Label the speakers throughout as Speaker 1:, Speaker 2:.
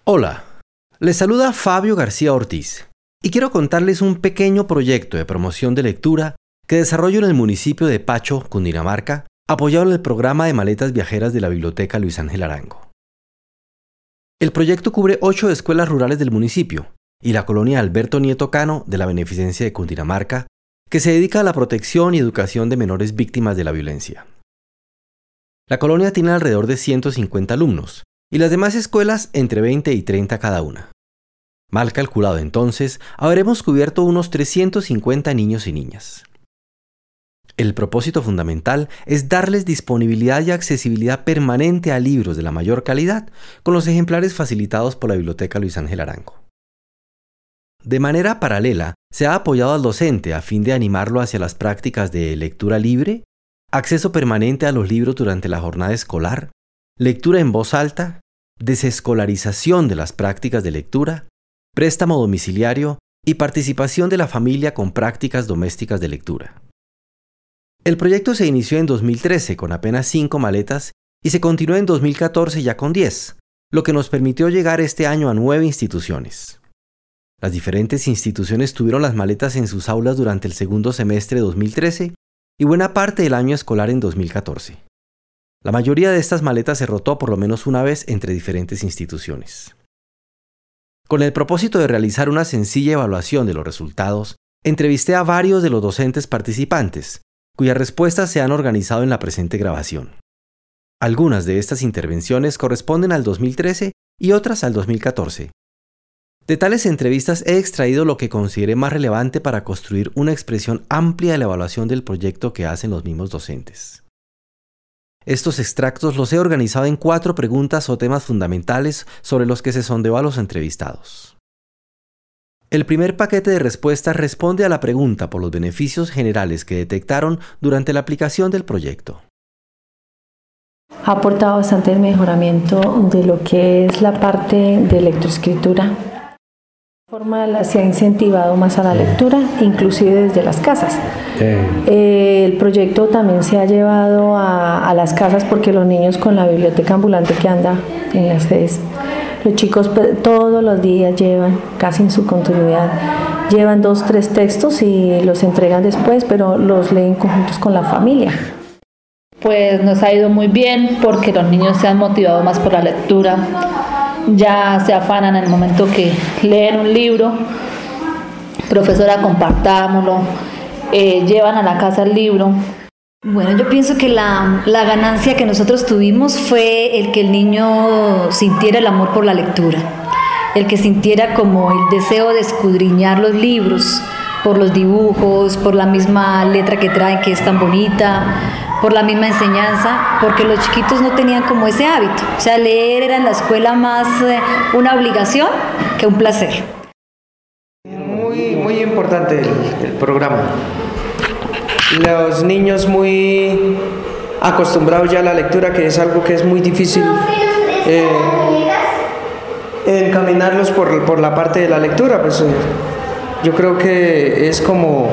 Speaker 1: Hola, les saluda Fabio García Ortiz y quiero contarles un pequeño proyecto de promoción de lectura que desarrollo en el municipio de Pacho, Cundinamarca, apoyado en el programa de maletas viajeras de la Biblioteca Luis Ángel Arango. El proyecto cubre 8 escuelas rurales del municipio y la colonia Alberto Nieto Cano de la Beneficencia de Cundinamarca, que se dedica a la protección y educación de menores víctimas de la violencia. La colonia tiene alrededor de 150 alumnos y las demás escuelas entre 20 y 30 cada una. Mal calculado entonces, habremos cubierto unos 350 niños y niñas. El propósito fundamental es darles disponibilidad y accesibilidad permanente a libros de la mayor calidad, con los ejemplares facilitados por la Biblioteca Luis Ángel Arango. De manera paralela, se ha apoyado al docente a fin de animarlo hacia las prácticas de lectura libre, acceso permanente a los libros durante la jornada escolar, lectura en voz alta, desescolarización de las prácticas de lectura, préstamo domiciliario y participación de la familia con prácticas domésticas de lectura. El proyecto se inició en 2013 con apenas 5 maletas y se continuó en 2014 ya con 10, lo que nos permitió llegar este año a 9 instituciones. Las diferentes instituciones tuvieron las maletas en sus aulas durante el segundo semestre de 2013 y buena parte del año escolar en 2014. La mayoría de estas maletas se rotó por lo menos una vez entre diferentes instituciones. Con el propósito de realizar una sencilla evaluación de los resultados, entrevisté a varios de los docentes participantes, cuyas respuestas se han organizado en la presente grabación. Algunas de estas intervenciones corresponden al 2013 y otras al 2014. De tales entrevistas he extraído lo que consideré más relevante para construir una expresión amplia de la evaluación del proyecto que hacen los mismos docentes. Estos extractos los he organizado en 4 preguntas o temas fundamentales sobre los que se sondeó a los entrevistados. El primer paquete de respuestas responde a la pregunta por los beneficios generales que detectaron durante la aplicación del proyecto.
Speaker 2: Ha aportado bastante el mejoramiento de lo que es la parte de lectoescritura. Se ha incentivado más a la lectura, inclusive desde las casas. El proyecto también se ha llevado a las casas porque los niños con la biblioteca ambulante que anda en las sedes, los chicos todos los días llevan, casi en su continuidad, llevan 2 o 3 textos y los entregan después, pero los leen conjuntos con la familia.
Speaker 3: Pues nos ha ido muy bien porque los niños se han motivado más por la lectura. Ya se afanan en el momento que leen un libro, profesora, compartámoslo, llevan a la casa el libro.
Speaker 4: Bueno, yo pienso que la ganancia que nosotros tuvimos fue el que el niño sintiera el amor por la lectura, el que sintiera como el deseo de escudriñar los libros, por los dibujos, por la misma letra que traen que es tan bonita, por la misma enseñanza, porque los chiquitos no tenían como ese hábito. O sea, leer era en la escuela más una obligación que un placer.
Speaker 5: Muy importante el programa. Los niños muy acostumbrados ya a la lectura, que es algo que es muy difícil encaminarlos por la parte de la lectura, pues yo creo que es como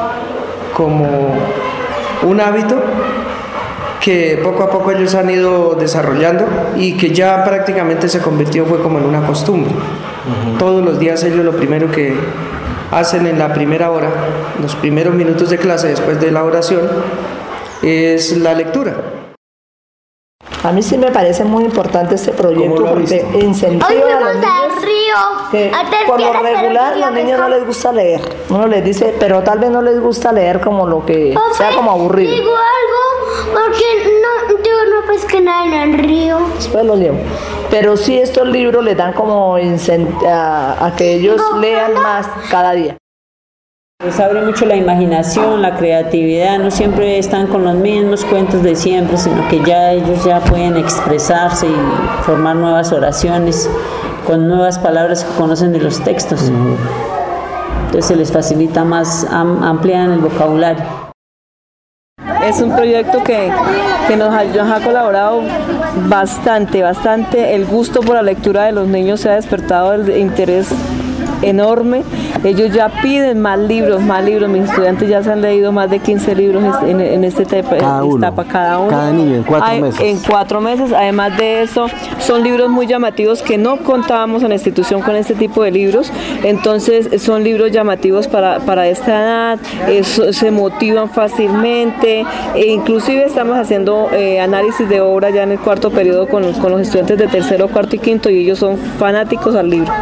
Speaker 5: un hábito que poco a poco ellos han ido desarrollando y que ya prácticamente fue como en una costumbre. Todos los días ellos lo primero que hacen en la primera hora, los primeros minutos de clase después de la oración, es la lectura.
Speaker 6: A mí sí me parece muy importante este proyecto porque incentiva a los niños que por lo regular los niños no les gusta leer. Uno les dice, pero tal vez no les gusta leer como lo que sea como aburrido.
Speaker 7: Digo algo porque yo no pesqué nada en el río.
Speaker 6: Después lo leo. Pero sí estos libros les dan como a que ellos lean más cada día.
Speaker 8: Les abre mucho la imaginación, la creatividad, no siempre están con los mismos cuentos de siempre, sino que ya ellos ya pueden expresarse y formar nuevas oraciones con nuevas palabras que conocen de los textos. Entonces se les facilita más, amplían el vocabulario.
Speaker 9: Es un proyecto que nos ha colaborado bastante. El gusto por la lectura de los niños se ha despertado el interés enorme. Ellos ya piden más libros. Mis estudiantes ya se han leído más de 15 libros en esta etapa cada uno.
Speaker 1: Cada niño en 4 meses.
Speaker 9: En 4 meses. Además de eso, son libros muy llamativos que no contábamos en la institución con este tipo de libros. Entonces son libros llamativos para esta edad, se motivan fácilmente, e inclusive estamos haciendo análisis de obra ya en el 4º periodo con los estudiantes de 3º, 4º y 5º, y ellos son fanáticos al libro.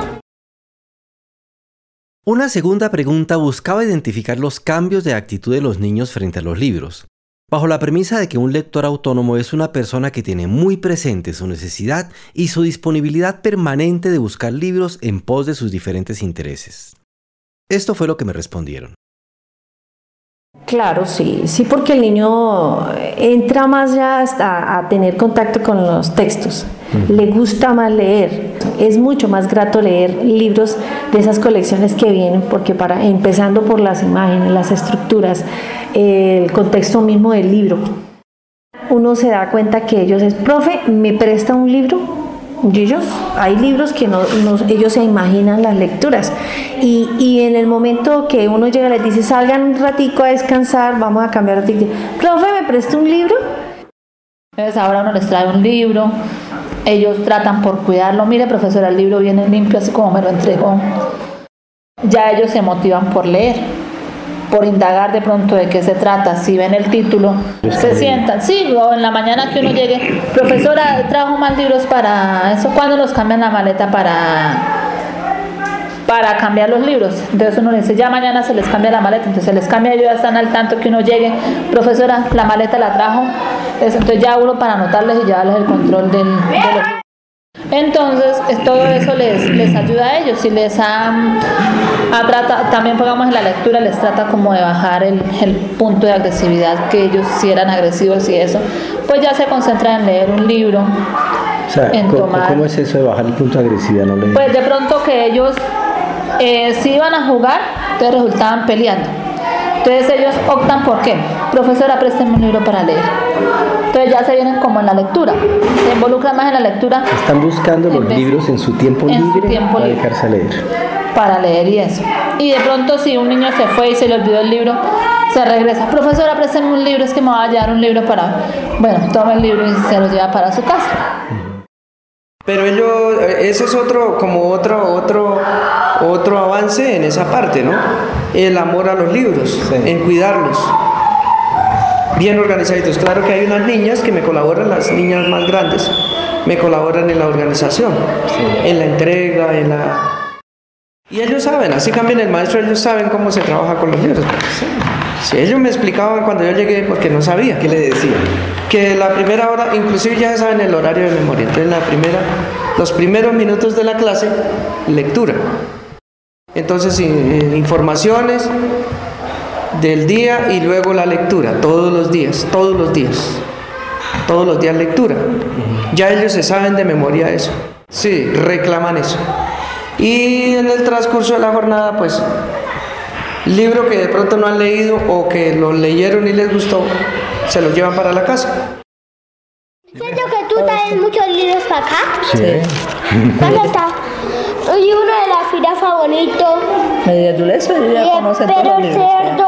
Speaker 1: Una segunda pregunta buscaba identificar los cambios de actitud de los niños frente a los libros, bajo la premisa de que un lector autónomo es una persona que tiene muy presente su necesidad y su disponibilidad permanente de buscar libros en pos de sus diferentes intereses. Esto fue lo que me respondieron.
Speaker 2: Claro, sí, porque el niño entra más ya hasta a tener contacto con los textos, le gusta más leer, es mucho más grato leer libros de esas colecciones que vienen, porque empezando por las imágenes, las estructuras, el contexto mismo del libro, uno se da cuenta que ellos es, profe, ¿me presta un libro? Y hay libros que ellos se imaginan las lecturas y en el momento que uno llega les dice salgan un ratico a descansar, vamos a cambiar de profe, ¿me presta un libro?
Speaker 3: Entonces ahora uno les trae un libro, ellos tratan por cuidarlo, mire profesora, el libro viene limpio así como me lo entregó. Ya ellos se motivan por leer, por indagar de pronto de qué se trata. Si ven el título, se sientan, sí, o en la mañana que uno llegue, profesora, trajo más libros para eso, ¿cuándo los cambian la maleta para cambiar los libros? Entonces uno le dice, ya mañana se les cambia la maleta, entonces se les cambia, ellos ya están al tanto que uno llegue, profesora, la maleta la trajo, entonces ya uno para anotarles y llevarles el control de los libros. Entonces todo eso les ayuda a ellos. Si les también pongamos en la lectura, les trata como de bajar el punto de agresividad, que ellos si eran agresivos y eso, pues ya se concentran en leer un libro.
Speaker 1: O sea, ¿cómo es eso de bajar el punto de agresividad? No le...
Speaker 3: Pues de pronto que ellos si iban a jugar, entonces resultaban peleando. Entonces ellos optan por ¿qué? Profesora, présteme un libro para leer. Entonces ya se vienen como en la lectura, se involucran más en la lectura.
Speaker 1: Están buscando los libros en su tiempo libre para dedicarse a leer.
Speaker 3: Para leer y eso. Y de pronto si un niño se fue y se le olvidó el libro, se regresa. Profesora, présteme un libro, es que me va a llevar un libro para... Bueno, toma el libro y se lo lleva para su casa.
Speaker 5: Pero ese es otro avance en esa parte, ¿no? El amor a los libros, sí. En cuidarlos, bien organizaditos. Claro que hay unas niñas que me colaboran, las niñas más grandes, me colaboran en la organización, sí. En la entrega, y ellos saben, así cambian el maestro, ellos saben cómo se trabaja con los libros. Sí. Sí, ellos me explicaban cuando yo llegué porque no sabía.
Speaker 1: ¿Qué le decían?
Speaker 5: Que la primera hora, inclusive ya saben el horario de memoria, entonces los primeros minutos de la clase, lectura. Entonces informaciones del día y luego la lectura, todos los días lectura. Ya ellos se saben de memoria eso, sí, reclaman eso. Y en el transcurso de la jornada, pues, libro que de pronto no han leído o que lo leyeron y les gustó, se los llevan para la casa.
Speaker 7: Siento que tú traes muchos libros para acá.
Speaker 1: Sí.
Speaker 7: ¿Dónde está? Y uno de la jirafa bonito.
Speaker 6: Media Dulce, ya conoce todos los libros.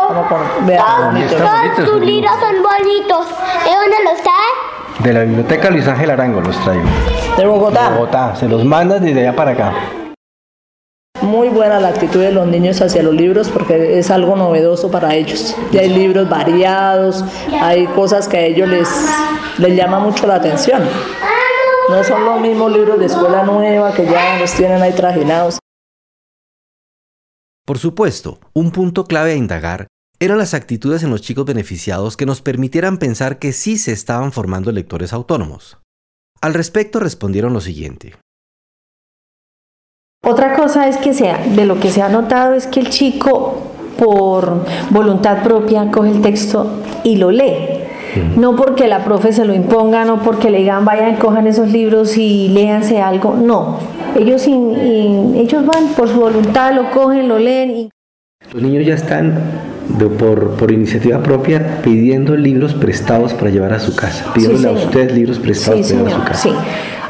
Speaker 7: Todos tus libros son bonitos. ¿De dónde los traes?
Speaker 1: De la biblioteca Luis Ángel Arango los traigo.
Speaker 6: ¿De Bogotá?
Speaker 1: De Bogotá, se los mandan desde allá para acá.
Speaker 6: Muy buena la actitud de los niños hacia los libros porque es algo novedoso para ellos. Ya hay libros variados, hay cosas que a ellos les llama mucho la atención. No son los mismos libros de escuela nueva que ya los tienen ahí trajinados.
Speaker 1: Por supuesto, un punto clave a indagar eran las actitudes en los chicos beneficiados que nos permitieran pensar que sí se estaban formando lectores autónomos. Al respecto respondieron lo siguiente.
Speaker 2: Otra cosa es que de lo que se ha notado es que el chico por voluntad propia coge el texto y lo lee. No porque la profe se lo imponga, no porque le digan vayan, cojan esos libros y léanse algo, no. Ellos van por su voluntad, lo cogen, lo leen.
Speaker 1: Los niños ya están por iniciativa propia pidiendo libros prestados para llevar a su casa, pidiéndole a usted libros prestados para llevar a su casa.
Speaker 2: Sí.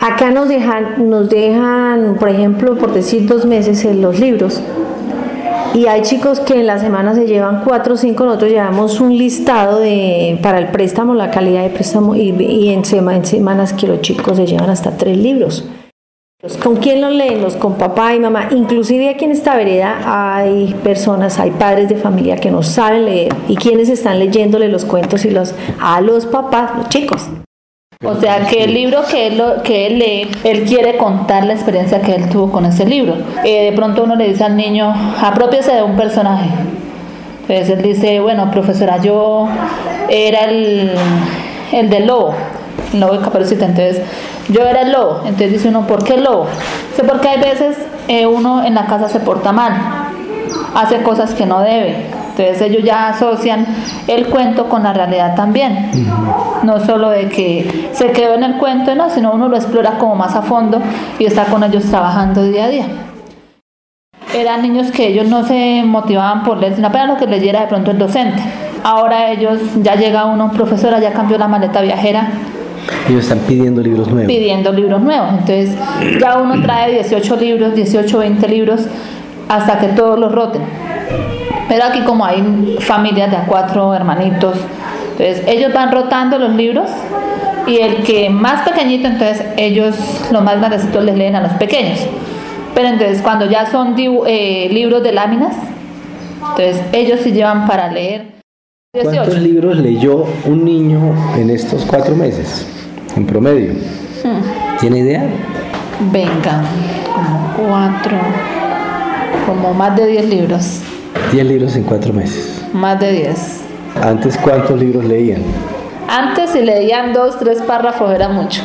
Speaker 2: Acá nos dejan, por ejemplo, por decir 2 meses los libros. Y hay chicos que en la semana se llevan 4 o 5, nosotros llevamos un listado para el préstamo, la calidad de préstamo, y en semanas que los chicos se llevan hasta 3 libros. ¿Con quién los leen? Con papá y mamá. Inclusive aquí en esta vereda hay padres de familia que no saben leer, y quienes están leyéndole los cuentos a los papás, los chicos.
Speaker 3: O sea, que el libro que él lee, él quiere contar la experiencia que él tuvo con ese libro. De pronto uno le dice al niño, apropiese de un personaje. Entonces él dice, bueno, profesora, yo era el del lobo, el lobo de Caperucita. Entonces yo era el lobo. Entonces dice uno, ¿por qué el lobo? Dice, porque hay veces uno en la casa se porta mal, hace cosas que no debe. Entonces ellos ya asocian el cuento con la realidad también. No solo de que se quedó en el cuento, no, sino uno lo explora como más a fondo y está con ellos trabajando día a día. Eran niños que ellos no se motivaban por leer, sino apenas lo que leyera de pronto el docente. Ahora ellos, ya llega uno, profesora, ya cambió la maleta viajera.
Speaker 1: Ellos están pidiendo libros nuevos.
Speaker 3: Entonces ya uno trae 18 libros, 18, 20 libros, hasta que todos los roten. Pero aquí como hay familias de a 4 hermanitos, entonces ellos van rotando los libros, y el que más pequeñito, entonces ellos, los más grandecitos, les leen a los pequeños. Pero entonces cuando ya son libros de láminas, entonces ellos sí llevan para leer 18.
Speaker 1: ¿Cuántos libros leyó un niño en estos 4 meses, en promedio? ¿Tiene idea?
Speaker 3: Venga, como 4, como más de 10 libros.
Speaker 1: 10 libros en 4 meses.
Speaker 3: Más de 10.
Speaker 1: ¿Antes cuántos libros leían?
Speaker 3: Antes, si leían 2, 3 párrafos, era mucho.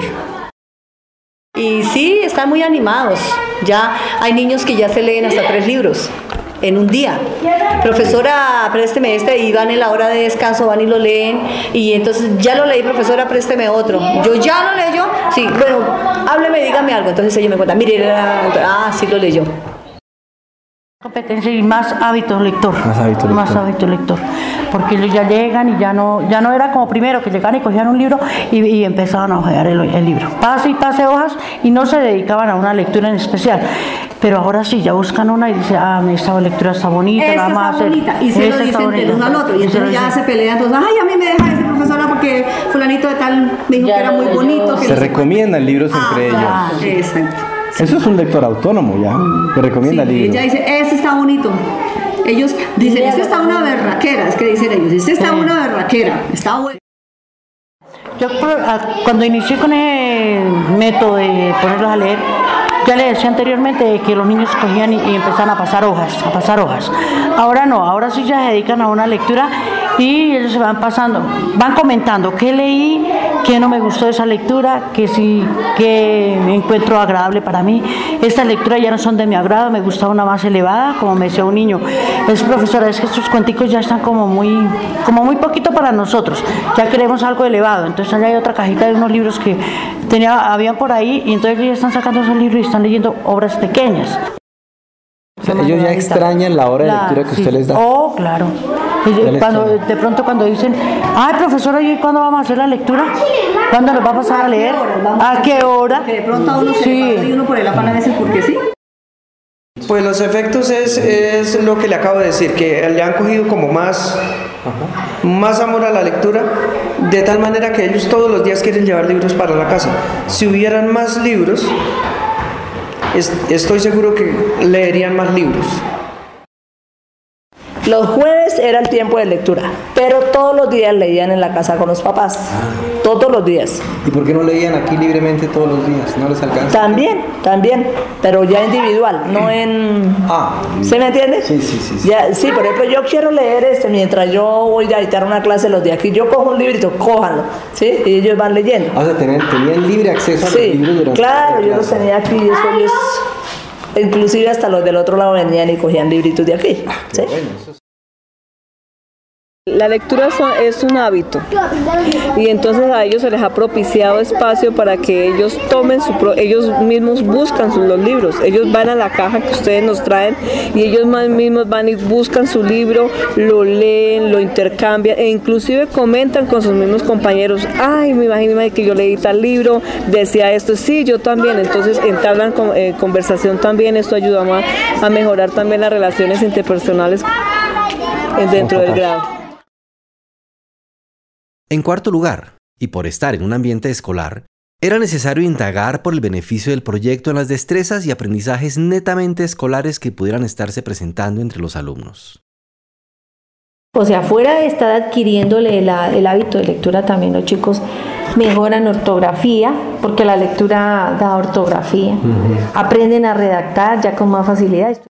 Speaker 10: Y sí, están muy animados. Ya hay niños que ya se leen hasta 3 libros en un día. Profesora, présteme y van en la hora de descanso, van y lo leen, y entonces ya lo leí, profesora, présteme otro. Yo ya lo leyó, sí, bueno, hábleme, dígame algo. Entonces ellos me cuentan, mire, sí lo leyó.
Speaker 11: Competencia y más hábito lector. Más hábito lector. Porque ellos ya llegan y ya no era como primero, que llegaban y cogían un libro y empezaban a hojear el libro. Pase hojas, y no se dedicaban a una lectura en especial. Pero ahora sí, ya buscan una y dicen, esta lectura está bonita,
Speaker 10: esta
Speaker 11: nada más.
Speaker 10: Está bonita. Y se lo dicen del uno al otro. Y entonces ya se pelean, entonces, a mí me deja esa profesora porque fulanito de tal me dijo que era muy bonito.
Speaker 1: Se recomiendan libros entre ellos.
Speaker 10: Exacto.
Speaker 1: Eso es un lector autónomo ya, que recomienda libros.
Speaker 10: Ella dice, ese está bonito. Ellos dicen, este está una berraquera, es que dicen ellos, este está una berraquera, está bueno.
Speaker 11: Yo cuando inicié con el método de ponerlos a leer, ya le decía anteriormente que los niños cogían y empezaban a pasar hojas. Ahora no, ahora sí ya se dedican a una lectura y ellos se van pasando, van comentando qué leí, qué no me gustó de esa lectura, que sí, que me encuentro agradable para mí. Estas lecturas ya no son de mi agrado, me gusta una más elevada, como me decía un niño. Profesora, es que estos cuenticos ya están como muy poquito para nosotros, ya queremos algo elevado. Entonces allá hay otra cajita de unos libros que habían por ahí, y entonces ellos están sacando esos libros y están leyendo obras pequeñas.
Speaker 1: O sea, ellos ya extrañan la hora de lectura que usted les da.
Speaker 11: Oh, claro. De pronto cuando dicen, ay, profesora, ¿y cuándo vamos a hacer la lectura? ¿Cuándo nos va a pasar a leer? ¿A qué hora?
Speaker 10: Porque de pronto a uno se le pasa y uno por el afán a veces porque sí.
Speaker 5: Pues los efectos es lo que le acabo de decir, que le han cogido como más amor a la lectura, de tal manera que ellos todos los días quieren llevar libros para la casa. Si hubieran más libros, estoy seguro que leerían más libros.
Speaker 6: Los jueves era el tiempo de lectura, pero todos los días leían en la casa con los papás, todos los días.
Speaker 1: ¿Y por qué no leían aquí libremente todos los días? ¿No les alcanza?
Speaker 6: También, pero ya individual, no en... ¿Se me entiende?
Speaker 1: Sí.
Speaker 6: Ya, sí, por ejemplo, yo quiero leer mientras yo voy a dictar una clase los días aquí, yo cojo un librito, cójanlo, ¿sí? Y ellos van leyendo.
Speaker 1: O sea, tenían libre acceso a los libros durante
Speaker 6: claro, yo los tenía aquí, ellos... Inclusive hasta los del otro lado venían y cogían libritos de aquí. ¿Sí?
Speaker 1: Bueno,
Speaker 9: La lectura es un hábito y entonces a ellos se les ha propiciado espacio para que ellos tomen ellos mismos buscan los libros, ellos van a la caja que ustedes nos traen y ellos mismos van y buscan su libro, lo leen, lo intercambian e inclusive comentan con sus mismos compañeros, ay, me imagino que yo leí tal libro, decía esto, sí, yo también, entonces entablan conversación también, esto ayuda a mejorar también las relaciones interpersonales dentro del grado.
Speaker 1: En cuarto lugar, y por estar en un ambiente escolar, era necesario indagar por el beneficio del proyecto en las destrezas y aprendizajes netamente escolares que pudieran estarse presentando entre los alumnos.
Speaker 2: O sea, fuera de estar adquiriéndole el hábito de lectura, también los chicos mejoran ortografía, porque la lectura da ortografía. Aprenden a redactar ya con más facilidad.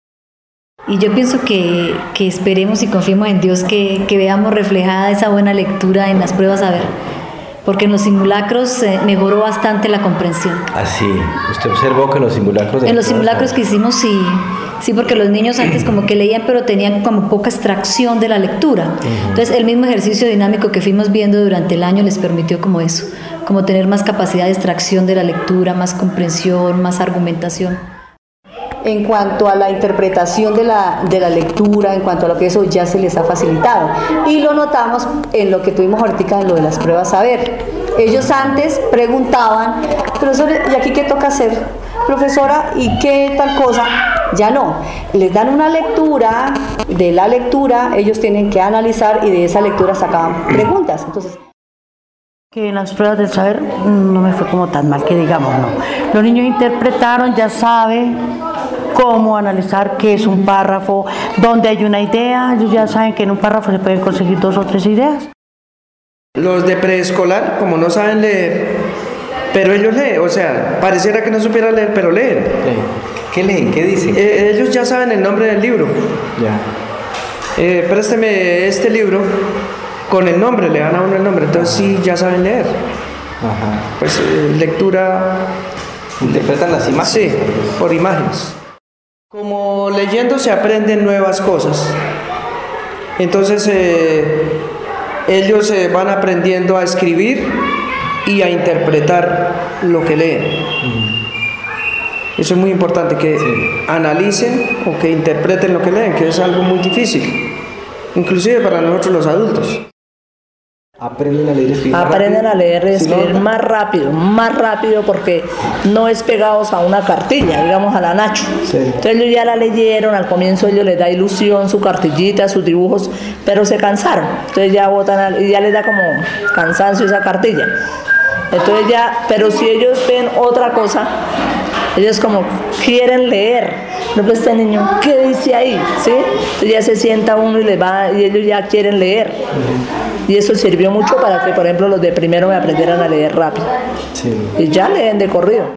Speaker 4: Y yo pienso que esperemos y confiemos en Dios que veamos reflejada esa buena lectura en las pruebas a ver, porque en los simulacros mejoró bastante la comprensión.
Speaker 1: Así, usted observó que en los simulacros...
Speaker 4: En los simulacros que hicimos, sí, porque los niños antes como que leían, pero tenían como poca extracción de la lectura. Entonces el mismo ejercicio dinámico que fuimos viendo durante el año les permitió como eso, como tener más capacidad de extracción de la lectura, más comprensión, más argumentación.
Speaker 10: En cuanto a la interpretación de la lectura, en cuanto a lo que eso ya se les ha facilitado. Y lo notamos en lo que tuvimos ahorita en lo de las pruebas a ver. Ellos antes preguntaban, profesor, ¿y aquí qué toca hacer? Profesora, ¿y qué tal cosa? Ya no. Les dan una lectura, de la lectura ellos tienen que analizar y de esa lectura sacaban preguntas. Entonces,
Speaker 11: que en las pruebas del saber no me fue como tan mal que digamos, no. Los niños interpretaron, ya saben cómo analizar qué es un párrafo, dónde hay una idea, ellos ya saben que en un párrafo se pueden conseguir 2 o 3 ideas.
Speaker 5: Los de preescolar, como no saben leer, pero ellos leen, o sea, pareciera que no supieran leer, pero leen.
Speaker 1: ¿Qué leen? ¿Qué dicen?
Speaker 5: Ellos ya saben el nombre del libro. Ya. Présteme este libro. Con el nombre, le dan a uno el nombre, entonces sí, ya saben leer. Pues lectura...
Speaker 1: ¿Interpretan las imágenes?
Speaker 5: Sí, por imágenes. Como leyendo se aprenden nuevas cosas. Entonces ellos van aprendiendo a escribir y a interpretar lo que leen. Eso es muy importante, que analicen o que interpreten lo que leen, que es algo muy difícil, inclusive para nosotros los adultos.
Speaker 1: Aprenden a leer y escribir.
Speaker 6: Aprenden a leer y escribir más rápido, porque no es pegados a una cartilla, digamos a la Nacho. Entonces ellos ya la leyeron, al comienzo ellos les da ilusión, su cartillita, sus dibujos, pero se cansaron. Entonces ya botan y ya les da como cansancio esa cartilla. Entonces ya, pero si ellos ven otra cosa, ellos como quieren leer. No, pues este niño, ¿qué dice ahí? ¿Sí? Entonces ya se sienta uno y ellos ya quieren leer. Y eso sirvió mucho para que, por ejemplo, los de primero me aprendieran a leer rápido. Y ya leen de corrido.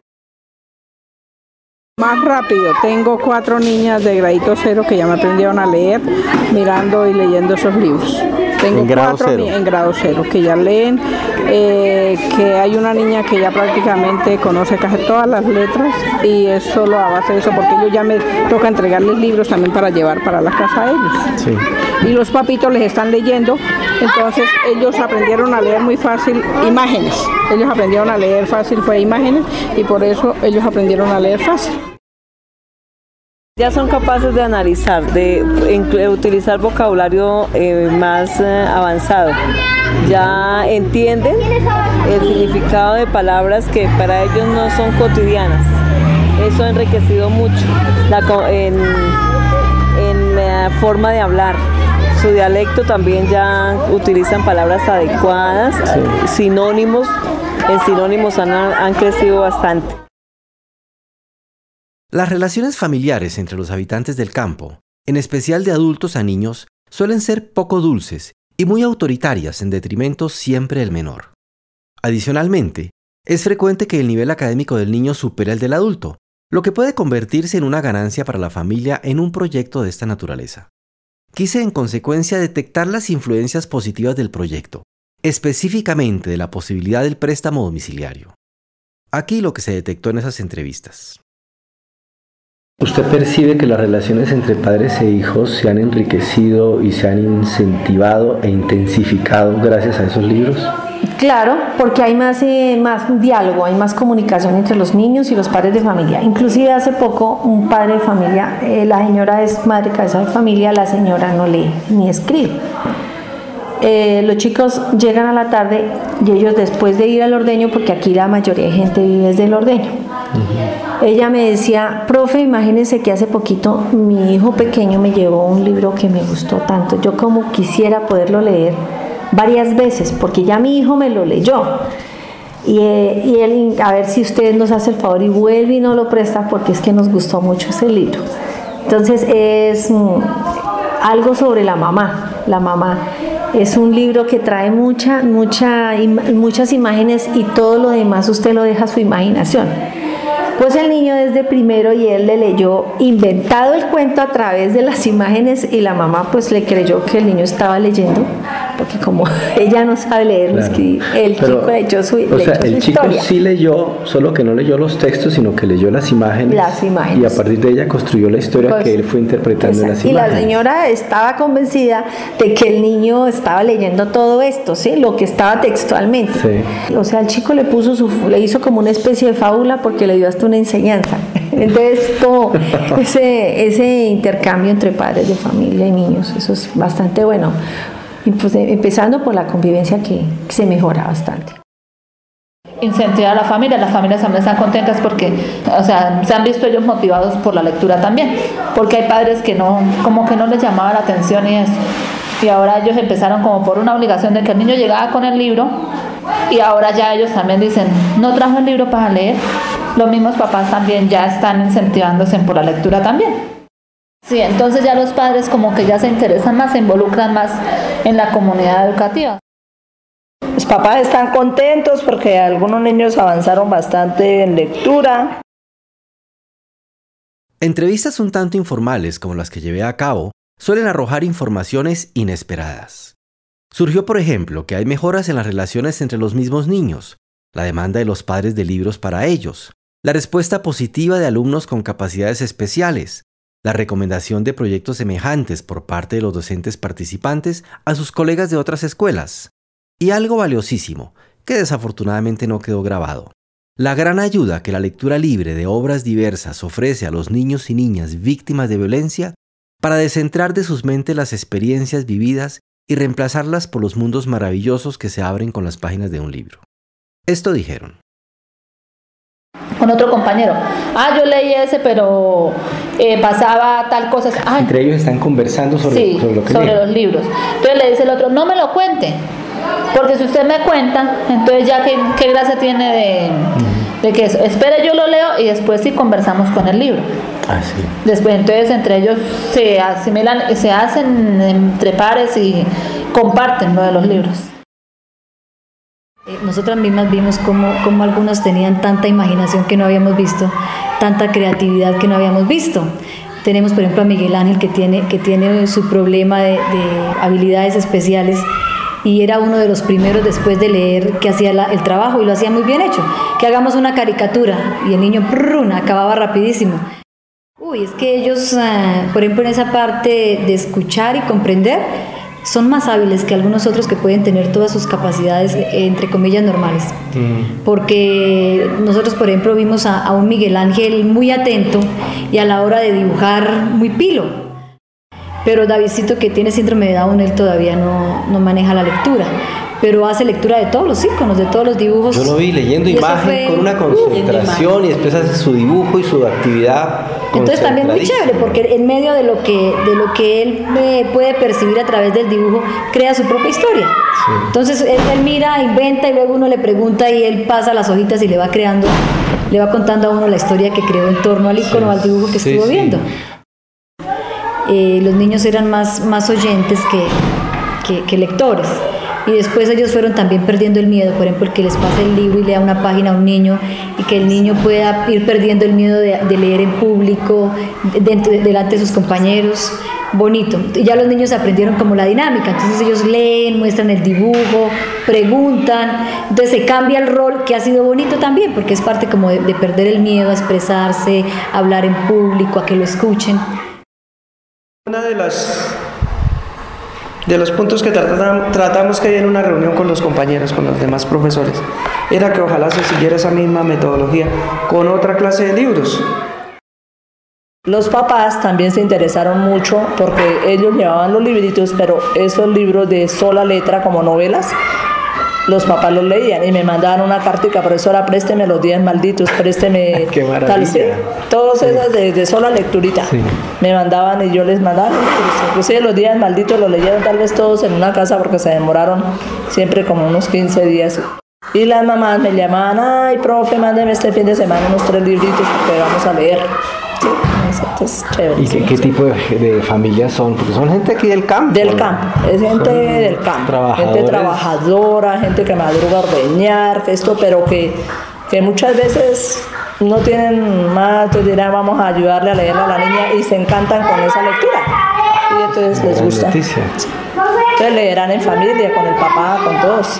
Speaker 12: Más rápido, tengo 4 niñas de gradito 0 que ya me aprendieron a leer mirando y leyendo esos libros. Tengo 4 en grado 0 que ya leen, que hay una niña que ya prácticamente conoce casi todas las letras y es solo a base de eso, porque ellos ya me toca entregarles libros también para llevar para la casa a ellos. Y los papitos les están leyendo, entonces ellos aprendieron a leer muy fácil imágenes. Ellos aprendieron a leer fácil fue imágenes y por eso ellos aprendieron a leer fácil.
Speaker 9: Ya son capaces de analizar, de utilizar vocabulario más avanzado. Ya entienden el significado de palabras que para ellos no son cotidianas. Eso ha enriquecido mucho en la forma de hablar. Su dialecto también ya utilizan palabras adecuadas, sinónimos. En sinónimos han crecido bastante.
Speaker 1: Las relaciones familiares entre los habitantes del campo, en especial de adultos a niños, suelen ser poco dulces y muy autoritarias en detrimento siempre del menor. Adicionalmente, es frecuente que el nivel académico del niño supere el del adulto, lo que puede convertirse en una ganancia para la familia en un proyecto de esta naturaleza. Quise en consecuencia detectar las influencias positivas del proyecto, específicamente de la posibilidad del préstamo domiciliario. Aquí lo que se detectó en esas entrevistas. ¿Usted percibe que las relaciones entre padres e hijos se han enriquecido y se han incentivado e intensificado gracias a esos libros?
Speaker 2: Claro, porque hay más diálogo, hay más comunicación entre los niños y los padres de familia. Inclusive hace poco un padre de familia, la señora es madre cabeza de familia, la señora no lee ni escribe. Los chicos llegan a la tarde y ellos después de ir al ordeño, porque aquí la mayoría de gente vive desde el ordeño. Ella me decía, profe, imagínese que hace poquito mi hijo pequeño me llevó un libro que me gustó tanto. Yo como quisiera poderlo leer varias veces, porque ya mi hijo me lo leyó. Y él, a ver si usted nos hace el favor y vuelve y nos lo presta, porque es que nos gustó mucho ese libro. Entonces es algo sobre la mamá. La mamá es un libro que trae muchas imágenes y todo lo demás usted lo deja a su imaginación. Pues el niño desde primero y él le leyó inventado el cuento a través de las imágenes y la mamá pues le creyó que el niño estaba leyendo, porque como ella no sabe leer ni escribir, el chico le echó su historia.
Speaker 1: El chico sí leyó, solo que no leyó los textos, sino que leyó las imágenes. Y a partir de ella construyó la historia pues, que él fue interpretando en las imágenes.
Speaker 2: Y la señora estaba convencida de que el niño estaba leyendo todo esto, ¿sí? Lo que estaba textualmente. Sí. O sea, el chico le hizo como una especie de fábula porque le dio hasta una enseñanza. Entonces, como ese intercambio entre padres de familia y niños, eso es bastante bueno. Y pues empezando por la convivencia que se mejora bastante.
Speaker 3: Incentivar a las familias también están contentas porque, o sea, se han visto ellos motivados por la lectura también, porque hay padres que como que no les llamaba la atención y eso. Y ahora ellos empezaron como por una obligación de que el niño llegaba con el libro y ahora ya ellos también dicen, no trajo el libro para leer. Los mismos papás también ya están incentivándose por la lectura también. Sí, entonces ya los padres como que ya se interesan más, se involucran más en la comunidad educativa.
Speaker 6: Los papás están contentos porque algunos niños avanzaron bastante en lectura.
Speaker 1: Entrevistas un tanto informales como las que llevé a cabo suelen arrojar informaciones inesperadas. Surgió, por ejemplo, que hay mejoras en las relaciones entre los mismos niños, la demanda de los padres de libros para ellos, la respuesta positiva de alumnos con capacidades especiales, la recomendación de proyectos semejantes por parte de los docentes participantes a sus colegas de otras escuelas. Y algo valiosísimo, que desafortunadamente no quedó grabado: la gran ayuda que la lectura libre de obras diversas ofrece a los niños y niñas víctimas de violencia para descentrar de sus mentes las experiencias vividas y reemplazarlas por los mundos maravillosos que se abren con las páginas de un libro. Esto dijeron.
Speaker 3: Con otro compañero, yo leí ese, pero pasaba tal cosa.
Speaker 1: Entre ellos están conversando sobre lo que
Speaker 3: sobre los libros. Entonces le dice el otro, no me lo cuente, porque si usted me cuenta, entonces ya qué gracia tiene de que eso. Espere, yo lo leo y después sí conversamos con el libro.
Speaker 1: Sí.
Speaker 3: Después entonces entre ellos se asimilan, se hacen entre pares y comparten lo de los libros.
Speaker 4: Nosotras mismas vimos cómo algunos tenían tanta imaginación que no habíamos visto, tanta creatividad que no habíamos visto. Tenemos, por ejemplo, a Miguel Ángel que tiene su problema de habilidades especiales y era uno de los primeros después de leer que hacía el trabajo y lo hacía muy bien hecho. Que hagamos una caricatura y el niño acababa rapidísimo. Es que ellos, por ejemplo, en esa parte de escuchar y comprender, son más hábiles que algunos otros que pueden tener todas sus capacidades, entre comillas, normales. Porque nosotros, por ejemplo, vimos a un Miguel Ángel muy atento y a la hora de dibujar muy pilo. Pero Davidcito, que tiene síndrome de Down, él todavía no maneja la lectura. Pero hace lectura de todos los íconos, de todos los dibujos.
Speaker 1: Yo lo vi leyendo imagen con una concentración y después hace su dibujo y su actividad.
Speaker 4: Entonces también muy chévere, porque en medio de lo que él puede percibir a través del dibujo, crea su propia historia. Sí. Entonces él mira, inventa y luego uno le pregunta y él pasa las hojitas y le va contando a uno la historia que creó en torno al ícono, al dibujo que estuvo viendo. Los niños eran más oyentes que lectores. Y después ellos fueron también perdiendo el miedo, por ejemplo, el que les pase el libro y lea una página a un niño y que el niño pueda ir perdiendo el miedo de leer en público, delante de sus compañeros. bonito. Y ya los niños aprendieron como la dinámica, entonces ellos leen, muestran el dibujo, preguntan, entonces se cambia el rol, que ha sido bonito también, porque es parte como de perder el miedo a expresarse, a hablar en público, a que lo escuchen.
Speaker 5: Una de los puntos que tratamos que hay en una reunión con los compañeros, con los demás profesores, era que ojalá se siguiera esa misma metodología con otra clase de libros.
Speaker 6: Los papás también se interesaron mucho porque ellos llevaban los libritos, pero esos libros de sola letra como novelas, los papás los leían y me mandaban una cartica: profesora, présteme Los Días Malditos, présteme tal, sí, todas esas de sola lecturita. Sí. Me mandaban y yo les mandaba. Inclusive Los Días Malditos los leyeron tal vez todos en una casa porque se demoraron siempre como unos 15 días. Y las mamás me llamaban: ay, profe, mándeme este fin de semana unos 3 libritos porque vamos a leer. Sí, entonces, chévere.
Speaker 1: ¿Y qué tipo de familias son? Porque son gente aquí del campo.
Speaker 6: Del campo, es gente del campo, gente trabajadora, gente que madruga a ordeñar, esto, pero que muchas veces no tienen más, entonces dirán: vamos a ayudarle a leerle a la niña, y se encantan con esa lectura. Y entonces les gusta. Entonces leerán en familia, con el papá, con todos.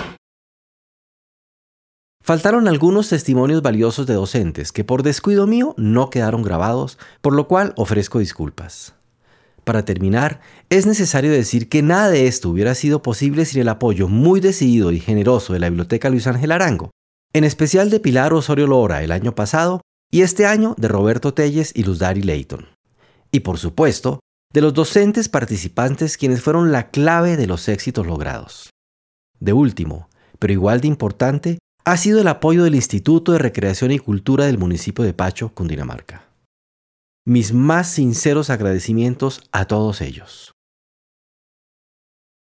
Speaker 1: Faltaron algunos testimonios valiosos de docentes que por descuido mío no quedaron grabados, por lo cual ofrezco disculpas. Para terminar, es necesario decir que nada de esto hubiera sido posible sin el apoyo muy decidido y generoso de la Biblioteca Luis Ángel Arango, en especial de Pilar Osorio Lora el año pasado y este año de Roberto Telles y Luz Dari Leighton. Y por supuesto, de los docentes participantes quienes fueron la clave de los éxitos logrados. De último, pero igual de importante, ha sido el apoyo del Instituto de Recreación y Cultura del municipio de Pacho, Cundinamarca. Mis más sinceros agradecimientos a todos ellos.